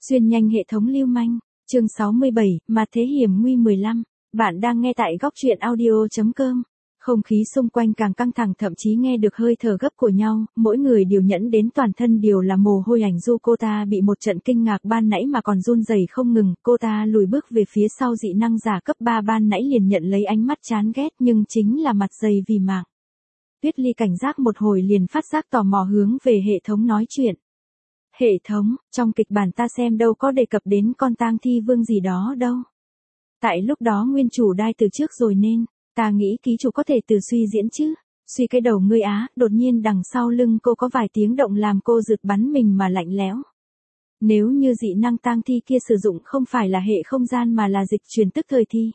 Xuyên nhanh hệ thống lưu manh, chương 67, mà thế hiểm nguy 15. Bạn đang nghe tại góc truyện audio.com. Không khí xung quanh càng căng thẳng, thậm chí nghe được hơi thở gấp của nhau, mỗi người đều nhẫn đến toàn thân đều là mồ hôi. Ảnh Du cô ta bị một trận kinh ngạc ban nãy mà còn run rẩy không ngừng, cô ta lùi bước về phía sau. Dị năng giả cấp 3 ban nãy liền nhận lấy ánh mắt chán ghét, nhưng chính là mặt dày vì mạng. Tuyết Ly cảnh giác một hồi liền phát giác tò mò hướng về hệ thống nói chuyện. Hệ thống, trong kịch bản ta xem đâu có đề cập đến con tang thi vương gì đó đâu. Tại lúc đó nguyên chủ đai từ trước rồi nên, ta nghĩ ký chủ có thể từ suy diễn chứ. Suy cái đầu ngươi á, đột nhiên đằng sau lưng cô có vài tiếng động làm cô giật bắn mình mà lạnh lẽo. Nếu như dị năng tang thi kia sử dụng không phải là hệ không gian mà là dịch truyền tức thời thì.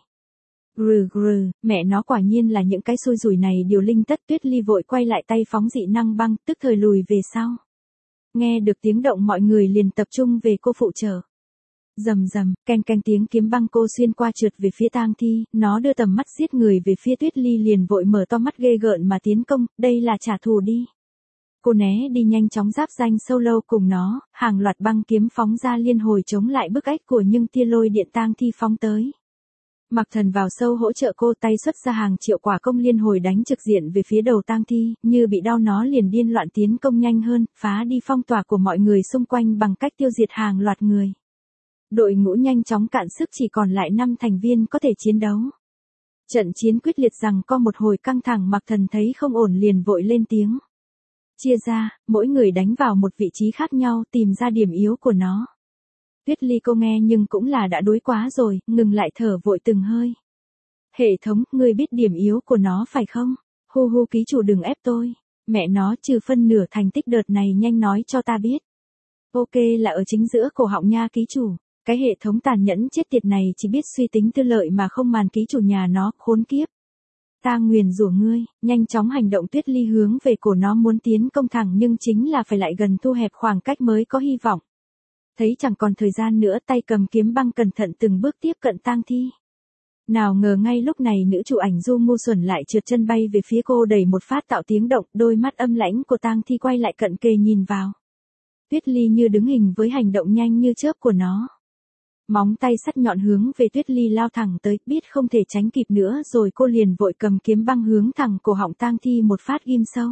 Mẹ nó quả nhiên là những cái xui rủi này điều linh tất. Tuyết Ly vội quay lại tay phóng dị năng băng, tức thời lùi về sau. Nghe được tiếng động mọi người liền tập trung về cô phụ trợ. Rầm rầm, ken ken tiếng kiếm băng cô xuyên qua trượt về phía tang thi, nó đưa tầm mắt giết người về phía Tuyết Ly liền vội mở to mắt ghê gợn mà tiến công, đây là trả thù đi. Cô né đi nhanh chóng giáp danh Solo cùng nó, hàng loạt băng kiếm phóng ra liên hồi chống lại bức ách của những tia lôi điện tang thi phóng tới. Mặc Thần vào sâu hỗ trợ cô, tay xuất ra hàng triệu quả công liên hồi đánh trực diện về phía đầu tang thi, như bị đau nó liền điên loạn tiến công nhanh hơn, phá đi phong tỏa của mọi người xung quanh bằng cách tiêu diệt hàng loạt người. Đội ngũ nhanh chóng cạn sức, chỉ còn lại 5 thành viên có thể chiến đấu. Trận chiến quyết liệt rằng co một hồi căng thẳng, Mặc Thần thấy không ổn liền vội lên tiếng. Chia ra, mỗi người đánh vào một vị trí khác nhau, tìm ra điểm yếu của nó. Tuyết Ly cô nghe nhưng cũng là đã đuối quá rồi, ngừng lại thở vội từng hơi. Hệ thống, ngươi biết điểm yếu của nó phải không? Hu ký chủ đừng ép tôi. Mẹ nó, trừ phân nửa thành tích đợt này nhanh nói cho ta biết. Ok, là ở chính giữa cổ họng nha ký chủ. Cái hệ thống tàn nhẫn chết tiệt này chỉ biết suy tính tư lợi mà không màn ký chủ nhà nó, khốn kiếp. Ta nguyền rủa ngươi, nhanh chóng hành động. Tuyết Ly hướng về cổ nó muốn tiến công thẳng nhưng chính là phải lại gần thu hẹp khoảng cách mới có hy vọng. Thấy chẳng còn thời gian nữa, tay cầm kiếm băng cẩn thận từng bước tiếp cận tang thi. Nào ngờ ngay lúc này nữ chủ Ảnh Du ngu xuẩn lại trượt chân bay về phía cô, đẩy một phát tạo tiếng động, đôi mắt âm lãnh của tang thi quay lại cận kề nhìn vào. Tuyết Ly như đứng hình với hành động nhanh như chớp của nó. Móng tay sắt nhọn hướng về Tuyết Ly lao thẳng tới, biết không thể tránh kịp nữa rồi cô liền vội cầm kiếm băng hướng thẳng cổ họng tang thi một phát ghim sâu.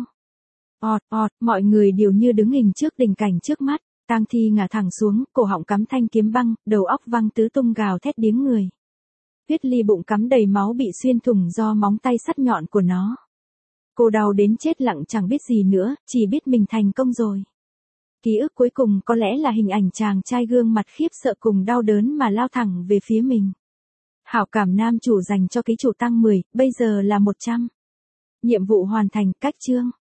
Mọi người đều như đứng hình trước tình cảnh trước mắt. Tang thi ngả thẳng xuống, cổ họng cắm thanh kiếm băng, đầu óc văng tứ tung gào thét điếng người. Tuyết Ly bụng cắm đầy máu bị xuyên thủng do móng tay sắt nhọn của nó. Cô đau đến chết lặng chẳng biết gì nữa, chỉ biết mình thành công rồi. Ký ức cuối cùng có lẽ là hình ảnh chàng trai gương mặt khiếp sợ cùng đau đớn mà lao thẳng về phía mình. Hảo cảm nam chủ dành cho ký chủ tăng 10, bây giờ là 100. Nhiệm vụ hoàn thành, cách chương.